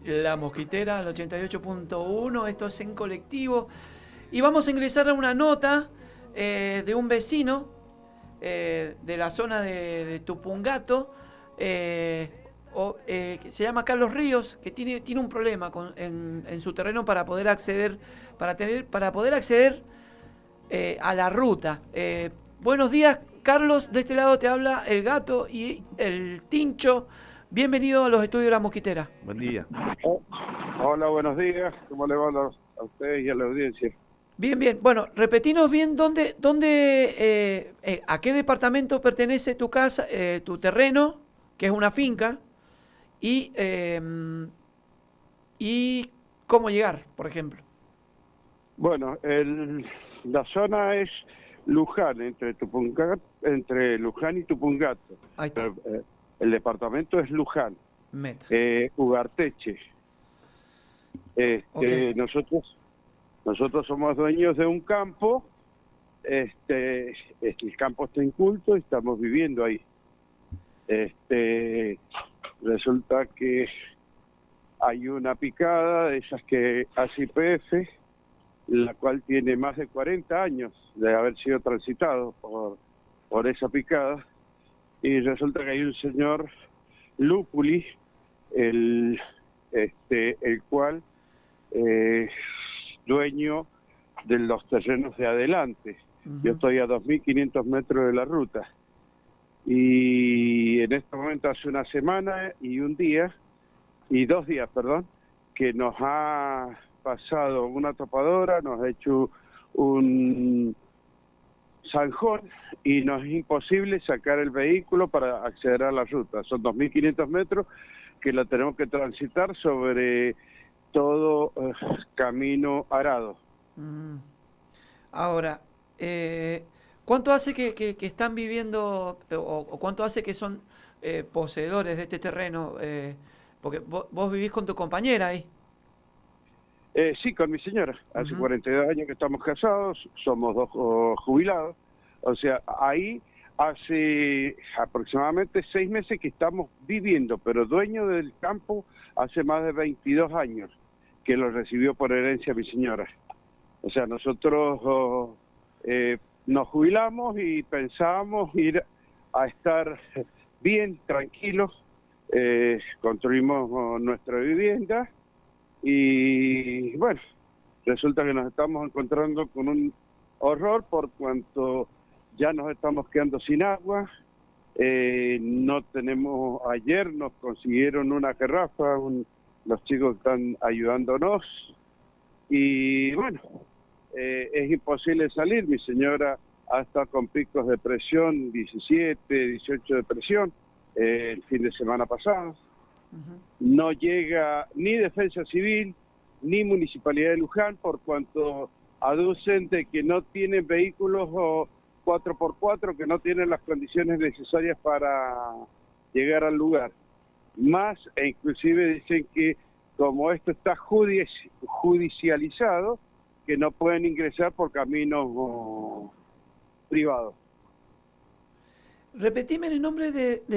La Mosquitera, al 88.1, esto es En Colectivo. Y vamos a ingresar a una nota de un vecino de la zona de Tupungato, que se llama Carlos Ríos, que tiene un problema en su terreno para poder acceder, para poder acceder a la ruta. Buenos días, Carlos. De este lado te habla el Gato y el Tincho. Bienvenido a los estudios de La Mosquitera. Buen día. Hola, buenos días. ¿Cómo le va a ustedes y a la audiencia? Bien, bien. Bueno, repetinos bien a qué departamento pertenece tu casa, tu terreno, que es una finca, y cómo llegar, por ejemplo. Bueno, la zona es Luján, entre Luján y Tupungato. Ahí está. Pero, el departamento es Luján, Meta. Ugarteche. Okay. Nosotros somos dueños de un campo. El campo está inculto y estamos viviendo ahí. Resulta que hay una picada de esas que hace YPF, la cual tiene más de 40 años de haber sido transitado por esa picada, y resulta que hay un señor Lupuli, el cual es dueño de los terrenos de adelante. Uh-huh. Yo estoy a 2.500 metros de la ruta, y en este momento hace una semana y 2 días, que nos ha pasado una topadora, nos ha hecho un zanjón y nos es imposible sacar el vehículo para acceder a la ruta. Son 2.500 metros que la tenemos que transitar sobre todo camino arado. Ahora, ¿cuánto hace que están viviendo o cuánto hace que son poseedores de este terreno? Porque vos vivís con tu compañera ahí. Sí, con mi señora. Hace Uh-huh. 42 años que estamos casados, somos dos jubilados. O sea, ahí hace aproximadamente 6 meses que estamos viviendo, pero dueño del campo hace más de 22 años que lo recibió por herencia mi señora. O sea, nosotros nos jubilamos y pensábamos ir a estar bien, tranquilos, construimos nuestra vivienda. Y bueno, resulta que nos estamos encontrando con un horror por cuanto ya nos estamos quedando sin agua. No tenemos, ayer nos consiguieron una garrafa, los chicos están ayudándonos, y bueno, es imposible salir. Mi señora ha estado con picos de presión, 17, 18 de presión, el fin de semana pasado. Uh-huh. No llega ni Defensa Civil ni Municipalidad de Luján, por cuanto aducen de que no tienen vehículos 4x4, que no tienen las condiciones necesarias para llegar al lugar. Más, e inclusive dicen que como esto está judicializado, que no pueden ingresar por caminos privados. Repetime el nombre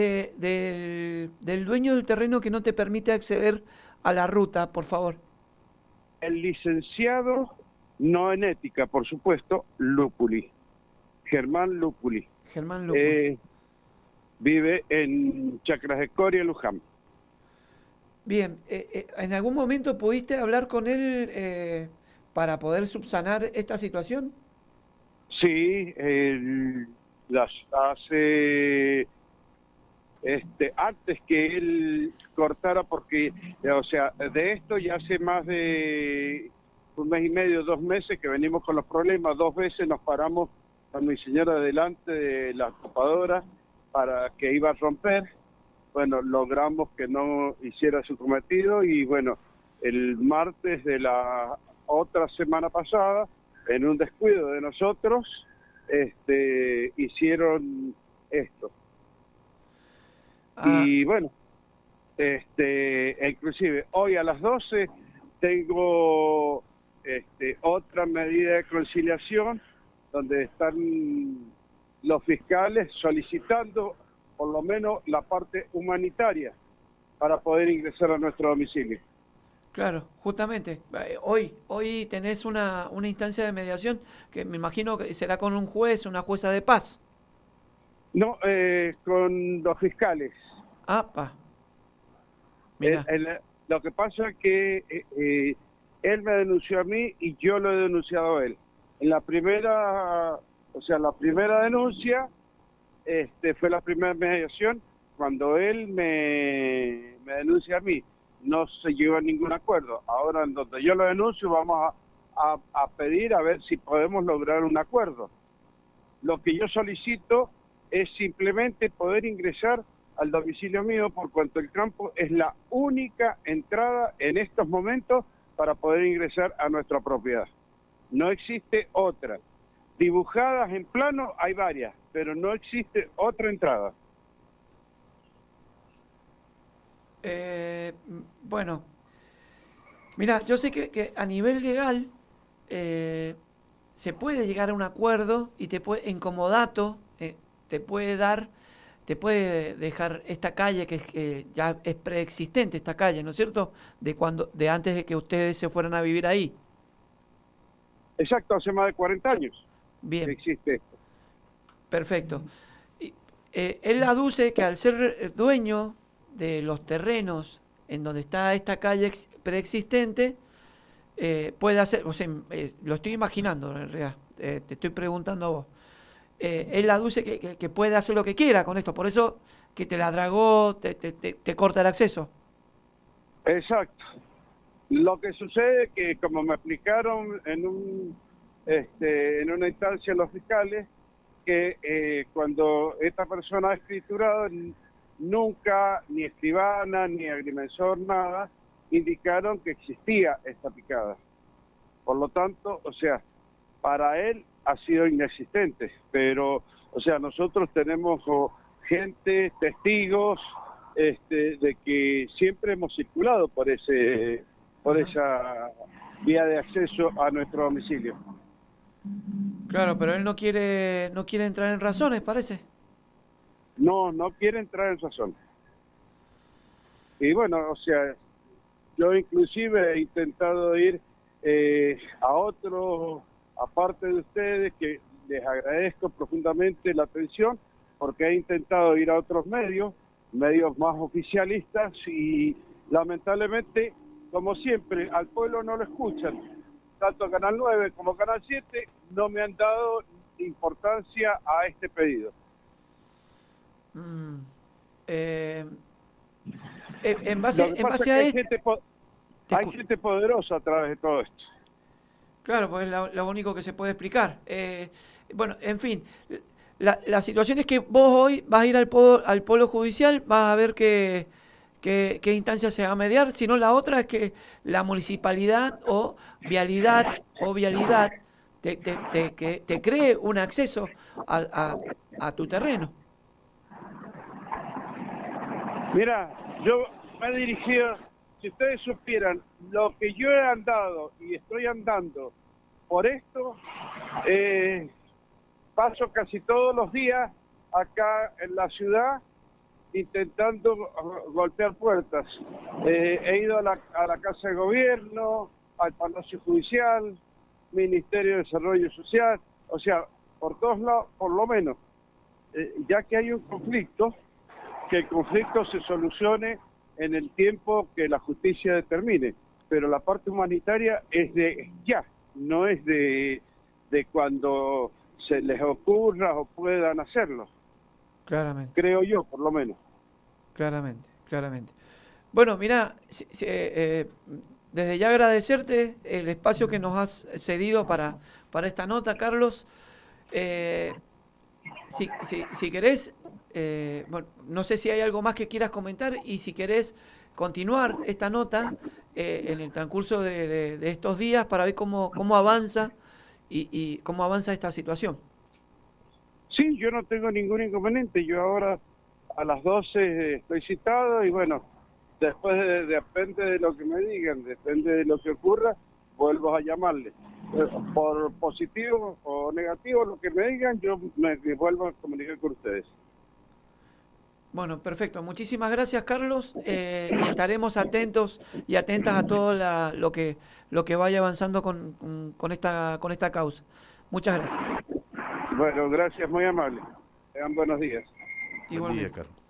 del dueño del terreno que no te permite acceder a la ruta, por favor. El licenciado, no en ética, por supuesto, Lupuli. Germán Lupuli. Germán Lupuli. Vive en Chacras de Coria, Luján. Bien, ¿en algún momento pudiste hablar con él para poder subsanar esta situación? Sí, hace antes que él cortara, porque o sea, de esto ya hace más de 1 mes y medio, 2 meses que venimos con los problemas. 2 veces nos paramos con mi señora delante de la topadora para que iba a romper. Bueno, logramos que no hiciera su cometido, y bueno, el martes de la otra semana pasada, en un descuido de nosotros, hicieron esto. Y bueno, inclusive hoy a las 12 tengo otra medida de conciliación donde están los fiscales solicitando por lo menos la parte humanitaria para poder ingresar a nuestro domicilio. Claro, justamente. Hoy tenés una instancia de mediación que me imagino que será con un juez, una jueza de paz. No, con los fiscales. Apa, El- mira, el- lo que pasa es que él me denunció a mí y yo lo he denunciado a él. En la primera, o sea, la primera denuncia, fue la primera mediación cuando él me denuncia a mí. No se llegó a ningún acuerdo. Ahora, en donde yo lo denuncio, vamos a pedir a ver si podemos lograr un acuerdo. Lo que yo solicito es simplemente poder ingresar al domicilio mío, por cuanto el campo es la única entrada en estos momentos para poder ingresar a nuestra propiedad. No existe otra. Dibujadas en plano hay varias, pero no existe otra entrada. bueno, mira, yo sé que a nivel legal eh, se puede llegar a un acuerdo y en comodato te puede dar, te puede dejar esta calle que ya es preexistente esta calle, ¿no es cierto? De antes de que ustedes se fueran a vivir ahí. Exacto, hace más de 40 años que Bien, existe esto. perfecto. Y, él aduce que al ser dueño de los terrenos en donde está esta calle preexistente, puede hacer, o sea, lo estoy imaginando en realidad, te estoy preguntando a vos. Él aduce que puede hacer lo que quiera con esto, por eso que te la dragó, te corta el acceso. Exacto. Lo que sucede es que, como me explicaron en una instancia los fiscales, que cuando esta persona ha escriturado, nunca ni escribana ni agrimensor nada indicaron que existía esta picada. Por lo tanto, o sea, para él ha sido inexistente, pero, o sea, nosotros tenemos gente, testigos, de que siempre hemos circulado por Ajá. esa vía de acceso a nuestro domicilio. Claro, pero él no quiere entrar en razones, parece. No, no quiere entrar en razón. Y bueno, o sea, yo inclusive he intentado ir a otros, aparte de ustedes, que les agradezco profundamente la atención, porque he intentado ir a otros medios más oficialistas, y lamentablemente, como siempre, al pueblo no lo escuchan. Tanto Canal 9 como Canal 7 no me han dado importancia a este pedido. Mm, eh, en Lo base, que en pasa es base que a esto, te hay escucho. gente poderosa a través de todo esto. Claro, pues es lo único que se puede explicar. Bueno, en fin, la situación es que vos hoy vas a ir al polo judicial, vas a ver qué instancia se va a mediar, sino la otra es que la municipalidad o vialidad que te cree un acceso a tu terreno. Mira, yo me he dirigido, si ustedes supieran lo que yo he andado y estoy andando por esto, paso casi todos los días acá en la ciudad intentando golpear puertas. He ido a la Casa de Gobierno, al Palacio Judicial, Ministerio de Desarrollo Social, o sea, por todos lados, por lo menos, ya que hay un conflicto, que el conflicto se solucione en el tiempo que la justicia determine, pero la parte humanitaria es de ya, no es de cuando se les ocurra o puedan hacerlo, Claramente, creo yo, por lo menos. claramente, claramente. Bueno, mira, desde ya agradecerte el espacio que nos has cedido para esta nota, Carlos. Eh, si querés, bueno, no sé si hay algo más que quieras comentar y si querés continuar esta nota en el transcurso de estos días para ver cómo avanza y cómo avanza esta situación. Sí, yo no tengo ningún inconveniente, yo ahora a las 12 estoy citado y bueno, después depende de lo que me digan, depende de lo que ocurra, vuelvo a llamarle. Por positivo o negativo, lo que me digan, yo me vuelvo a comunicar con ustedes. Bueno, perfecto. Muchísimas gracias, Carlos. Y estaremos atentos y atentas a todo lo que vaya avanzando con esta causa. Muchas gracias. Bueno, gracias, muy amable. Tengan buenos días. Igualmente. Buen día, Carlos.